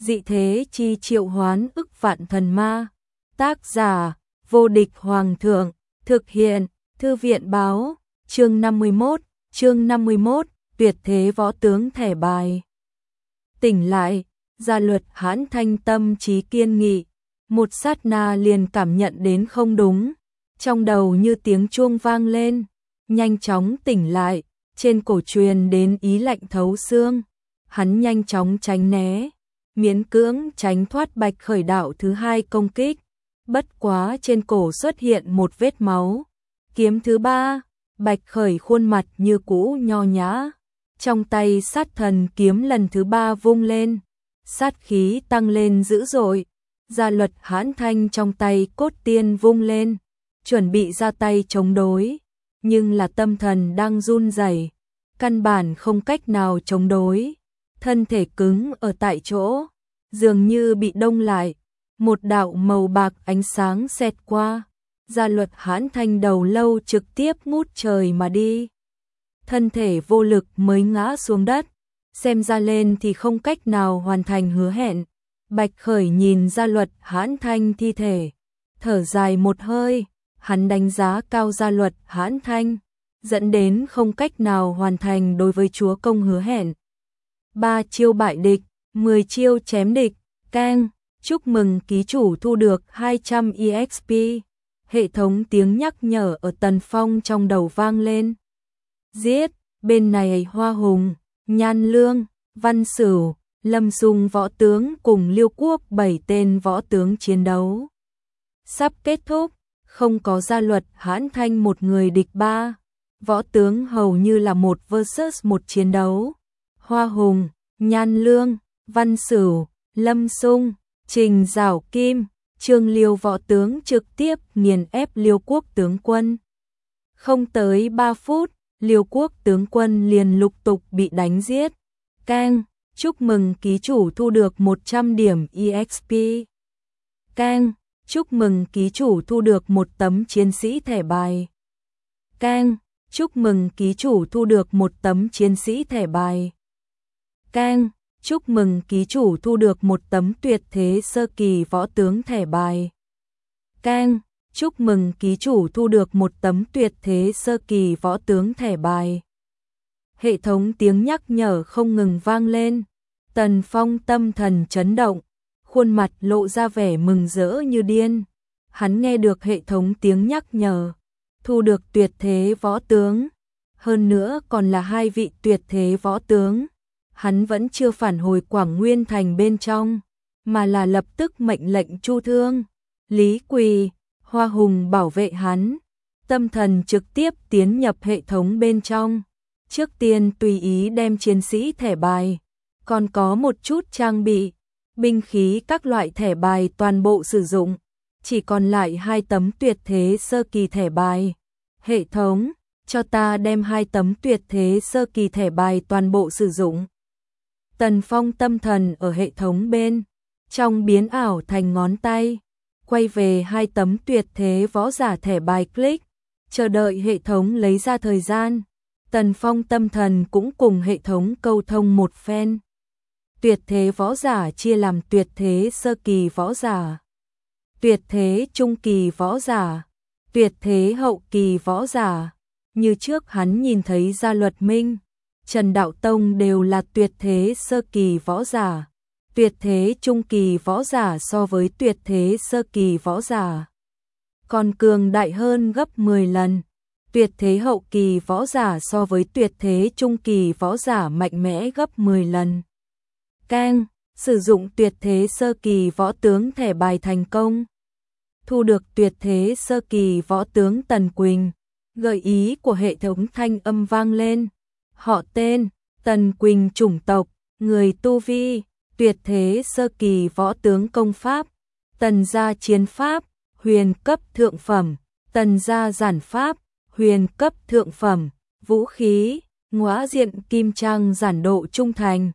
dị thế chi triệu hoán ức vạn thần ma. Tác giả, vô địch hoàng thượng, thực hiện, thư viện báo, chương 51, tuyệt thế võ tướng thẻ bài. Tỉnh lại, Gia Luật Hãn Thanh tâm trí kiên nghị, một sát na liền cảm nhận đến không đúng, trong đầu như tiếng chuông vang lên, nhanh chóng tỉnh lại, trên cổ truyền đến ý lạnh thấu xương, hắn nhanh chóng tránh né, miễn cưỡng tránh thoát Bạch Khởi đạo thứ hai công kích, bất quá trên cổ xuất hiện một vết máu. Kiếm thứ ba, Bạch Khởi khuôn mặt như cũ nho nhã, trong tay sát thần kiếm lần thứ ba vung lên, sát khí tăng lên dữ dội. Gia Luật Hãn Thanh trong tay cốt tiên vung lên, chuẩn bị ra tay chống đối, nhưng là tâm thần đang run rẩy, căn bản không cách nào chống đối, thân thể cứng ở tại chỗ, dường như bị đông lại, một đạo màu bạc ánh sáng xẹt qua, Gia Luật Hãn Thanh đầu lâu trực tiếp ngút trời mà đi. Thân thể vô lực mới ngã xuống đất, xem ra lên thì không cách nào hoàn thành hứa hẹn. Bạch Khởi nhìn Gia Luật Hãn Thanh thi thể, thở dài một hơi, hắn đánh giá cao Gia Luật Hãn Thanh, dẫn đến không cách nào hoàn thành đối với chúa công hứa hẹn. 3 chiêu bại địch, 10 chiêu chém địch, keng, chúc mừng ký chủ thu được 200 EXP. Hệ thống tiếng nhắc nhở ở Tần Phong trong đầu vang lên. Giết, bên này Hoa Hùng, Nhan Lương, Văn Sửu, Lâm Dung võ tướng cùng Liêu Quốc 7 tên võ tướng chiến đấu. Sắp kết thúc, không có Gia Luật Hãn Thanh một người địch 3. Võ tướng hầu như là 1 versus 1 chiến đấu. Hoa Hùng, Nhan Lương, Văn Sửu, Lâm Dung, Trình Giảo Kim, Trương Liêu võ tướng trực tiếp nghiền ép Liêu Quốc tướng quân. Không tới 3 phút, Liêu Quốc tướng quân liền lục tục bị đánh giết. Keng, chúc mừng ký chủ thu được 100 điểm EXP. Keng, chúc mừng ký chủ thu được một tấm chiến sĩ thẻ bài. Keng, chúc mừng ký chủ thu được một tấm chiến sĩ thẻ bài. Keng, chúc mừng ký chủ thu được một tấm tuyệt thế sơ kỳ võ tướng thẻ bài. Keng, chúc mừng ký chủ thu được một tấm tuyệt thế sơ kỳ võ tướng thẻ bài. Hệ thống tiếng nhắc nhở không ngừng vang lên, Tần Phong tâm thần chấn động, khuôn mặt lộ ra vẻ mừng rỡ như điên. Hắn nghe được hệ thống tiếng nhắc nhở, thu được tuyệt thế võ tướng, hơn nữa còn là 2 vị tuyệt thế võ tướng. Hắn vẫn chưa phản hồi Quảng Nguyên Thành bên trong, mà là lập tức mệnh lệnh Chu Thương, Lý Quỳ, Hoa Hùng bảo vệ hắn. Tâm thần trực tiếp tiến nhập hệ thống bên trong, trước tiên tùy ý đem chiến sĩ thẻ bài, còn có một chút trang bị, binh khí các loại thẻ bài toàn bộ sử dụng, chỉ còn lại 2 tấm tuyệt thế sơ kỳ thẻ bài. Hệ thống, cho ta đem 2 tấm tuyệt thế sơ kỳ thẻ bài toàn bộ sử dụng. Tần Phong tâm thần ở hệ thống bên trong biến ảo thành ngón tay, quay về 2 tấm tuyệt thế võ giả thẻ bài click, chờ đợi hệ thống lấy ra thời gian. Tần Phong tâm thần cũng cùng hệ thống câu thông một phen. Tuyệt thế võ giả chia làm tuyệt thế sơ kỳ võ giả, tuyệt thế trung kỳ võ giả, tuyệt thế hậu kỳ võ giả. Như trước hắn nhìn thấy Gia Luật Minh, Trần Đạo Tông đều là tuyệt thế sơ kỳ võ giả, tuyệt thế trung kỳ võ giả so với tuyệt thế sơ kỳ võ giả còn cường đại hơn gấp 10 lần, tuyệt thế hậu kỳ võ giả so với tuyệt thế trung kỳ võ giả mạnh mẽ gấp 10 lần. Keng, sử dụng tuyệt thế sơ kỳ võ tướng thẻ bài thành công. Thu được tuyệt thế sơ kỳ võ tướng Tần Quỳnh. Gợi ý của hệ thống thanh âm vang lên. Họ tên, Tần Quỳnh, chủng tộc, người tu vi, tuyệt thế sơ kỳ võ tướng công pháp, Tần gia chiến pháp, huyền cấp thượng phẩm, Tần gia giản pháp, huyền cấp thượng phẩm, vũ khí, ngõa diện kim trang giản độ trung thành,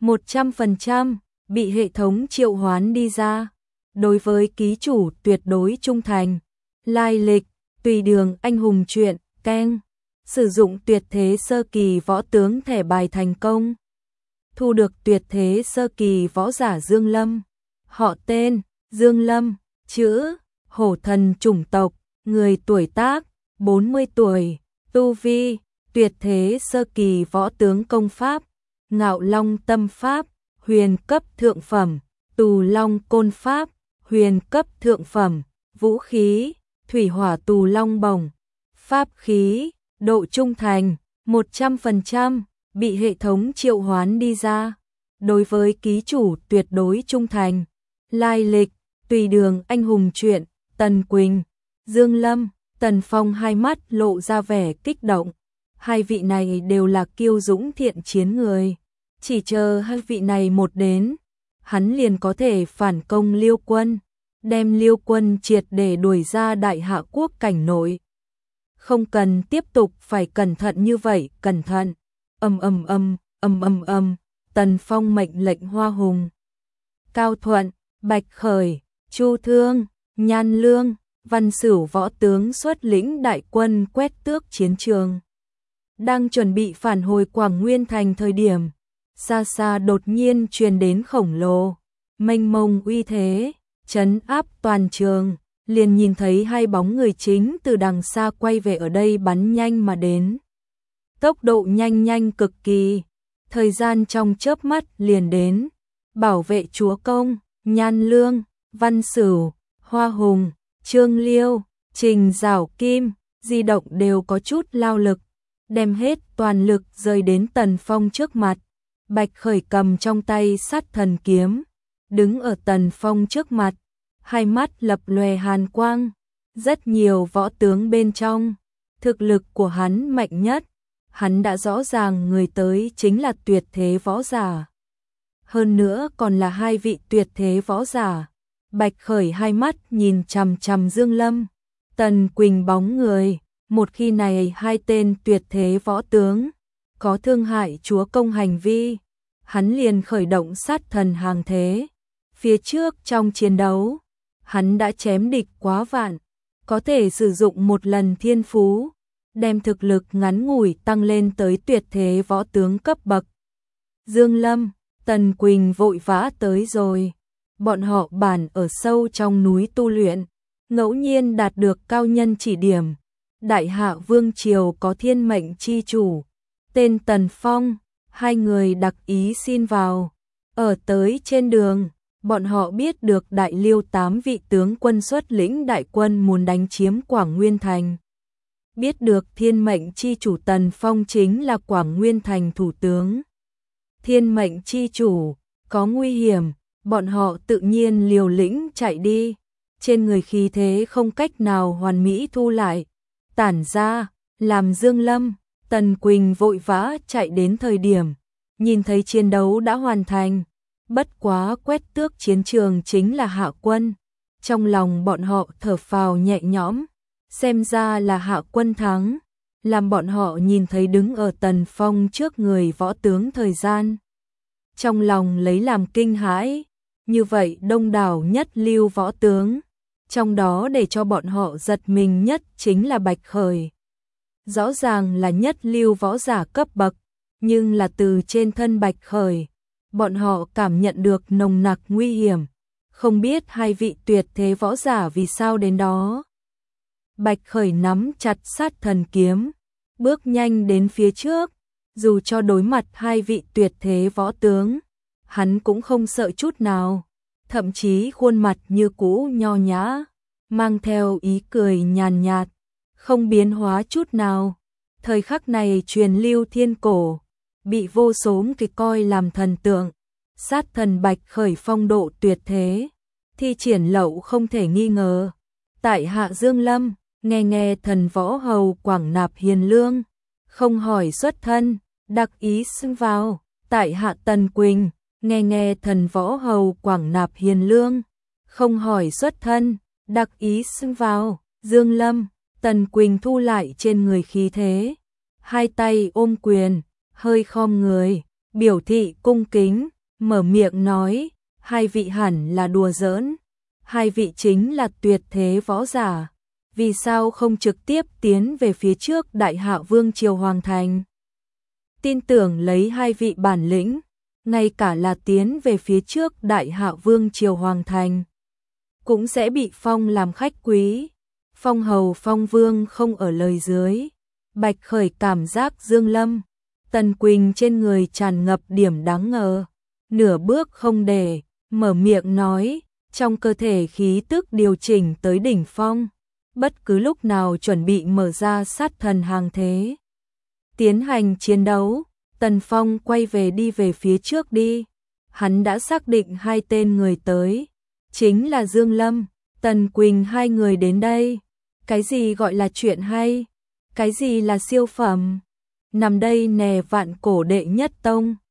100%, bị hệ thống triệu hoán đi ra. Đối với ký chủ tuyệt đối trung thành. Lai lịch, tùy đường anh hùng truyện, keng. Sử dụng tuyệt thế sơ kỳ võ tướng thẻ bài thành công. thu được tuyệt thế sơ kỳ võ giả Dương Lâm. Họ tên, Dương Lâm, chữ, hổ thần chủng tộc, người tuổi tác, 40 tuổi, tu vi, tuyệt thế sơ kỳ võ tướng công pháp, Ngạo Long tâm pháp, huyền cấp thượng phẩm, Tù Long côn pháp, huyền cấp thượng phẩm, vũ khí, thủy hỏa Tù Long bổng, pháp khí, độ trung thành, 100%, bị hệ thống triệu hoán đi ra. Đối với ký chủ tuyệt đối trung thành. Lai lịch, Tùy Đường anh hùng truyện, Tần Quỳnh, Dương Lâm, Tần Phong hai mắt lộ ra vẻ kích động. Hai vị này đều là kiêu dũng thiện chiến người. Chỉ chờ hai vị này một đến, hắn liền có thể phản công Liêu quân, đem Liêu quân triệt để đuổi ra Đại Hạ quốc cảnh nội. Không cần tiếp tục phải cẩn thận như vậy, cẩn thận. Tần Phong mệnh lệnh Hoa Hùng, Cao Thuận, Bạch Khởi, Chu Thương, Nhan Lương, Văn Sửu võ tướng xuất lĩnh đại quân quét tước chiến trường. Đang chuẩn bị phản hồi Quảng Nguyên thành thời điểm, xa xa đột nhiên truyền đến khổng lồ, mênh mông uy thế, trấn áp toàn trường, liền nhìn thấy hai bóng người chính từ đằng xa quay về ở đây bắn nhanh mà đến. Tốc độ nhanh cực kỳ, thời gian trong chớp mắt liền đến. Bảo vệ chúa công, Nhan Lương, Văn Sửu, Hoa Hùng, Trương Liêu, Trình Giảo Kim, di động đều có chút lao lực, đem hết toàn lực rơi đến Tần Phong trước mặt. Bạch Khởi cầm trong tay sát thần kiếm, đứng ở Tần Phong trước mặt, hai mắt lập lòe hàn quang. Rất nhiều võ tướng bên trong, thực lực của hắn mạnh nhất, hắn đã rõ ràng người tới chính là tuyệt thế võ giả. Hơn nữa còn là hai vị tuyệt thế võ giả. Bạch Khởi hai mắt nhìn chằm chằm Dương Lâm, Tần Quỳnh bóng người, một khi này hai tên tuyệt thế võ tướng có thương hại chúa công hành vi, hắn liền khởi động sát thần hàng thế. Phía trước trong chiến đấu, hắn đã chém địch quá vạn, có thể sử dụng một lần thiên phú, đem thực lực ngắn ngủi tăng lên tới tuyệt thế võ tướng cấp bậc. Dương Lâm, Tần Quỳnh vội vã tới rồi. Bọn họ bản ở sâu trong núi tu luyện, ngẫu nhiên đạt được cao nhân chỉ điểm. Đại Hạ vương triều có thiên mệnh chi chủ, tên Tần Phong, hai người đặc ý xin vào. Ở tới trên đường, bọn họ biết được Đại Liêu 8 vị tướng quân xuất lĩnh đại quân muốn đánh chiếm Quảng Nguyên thành. Biết được thiên mệnh chi chủ Tần Phong chính là Quảng Nguyên thành thủ tướng. Thiên mệnh chi chủ có nguy hiểm, bọn họ tự nhiên liều lĩnh chạy đi. Trên người khí thế không cách nào hoàn mỹ thu lại, tản ra, làm Dương Lâm, Tần Quỳnh vội vã chạy đến thời điểm, nhìn thấy chiến đấu đã hoàn thành. Bất quá quét tước chiến trường chính là Hạ quân. Trong lòng bọn họ thở phào nhẹ nhõm, xem ra là Hạ quân thắng, làm bọn họ nhìn thấy đứng ở Tần Phong trước người võ tướng thời gian. Trong lòng lấy làm kinh hãi, như vậy đông đảo nhất lưu võ tướng, trong đó để cho bọn họ giật mình nhất chính là Bạch Khởi. Rõ ràng là nhất lưu võ giả cấp bậc, nhưng là từ trên thân Bạch Khởi, bọn họ cảm nhận được nồng nặc nguy hiểm, không biết hai vị tuyệt thế võ giả vì sao đến đó. Bạch Khởi nắm chặt sát thần kiếm, bước nhanh đến phía trước, dù cho đối mặt hai vị tuyệt thế võ tướng, hắn cũng không sợ chút nào, thậm chí khuôn mặt như cũ nho nhã, mang theo ý cười nhàn nhạt, không biến hóa chút nào. Thời khắc này truyền lưu thiên cổ, bị vô số kịch coi làm thần tượng, sát thần Bạch Khởi phong độ tuyệt thế, thi triển lậu không thể nghi ngờ. Tại Hạ Dương Lâm, nghe thần võ hầu Quảng Nạp Hiền Lương, không hỏi xuất thân, đặc ý xưng vào. Tại Hạ Tần Quỳnh, nghe thần võ hầu Quảng Nạp Hiền Lương, không hỏi xuất thân, đặc ý xưng vào. Dương Lâm, Tần Quỳnh thu lại trên người khí thế, hai tay ôm quyền, hơi khom người, biểu thị cung kính, mở miệng nói, hai vị hẳn là đùa giỡn, hai vị chính là tuyệt thế võ giả, vì sao không trực tiếp tiến về phía trước Đại Hạ vương triều hoàng thành? Tin tưởng lấy hai vị bản lĩnh, ngay cả là tiến về phía trước Đại Hạ Vương triều hoàng thành, cũng sẽ bị phong làm khách quý. Phong hầu phong vương không ở lời dưới, Bạch Khởi cảm giác Dương Lâm, Tần Quỳnh trên người tràn ngập điểm đáng ngờ, nửa bước không để, mở miệng nói, trong cơ thể khí tức điều chỉnh tới đỉnh phong, bất cứ lúc nào chuẩn bị mở ra sát thần hàng thế. Tiến hành chiến đấu, Tần Phong quay về đi về phía trước đi, hắn đã xác định hai tên người tới, chính là Dương Lâm, Tần Quỳnh, hai người đến đây. Cái gì gọi là chuyện hay? Cái gì là siêu phẩm? Nằm đây nè, vạn cổ đệ nhất tông.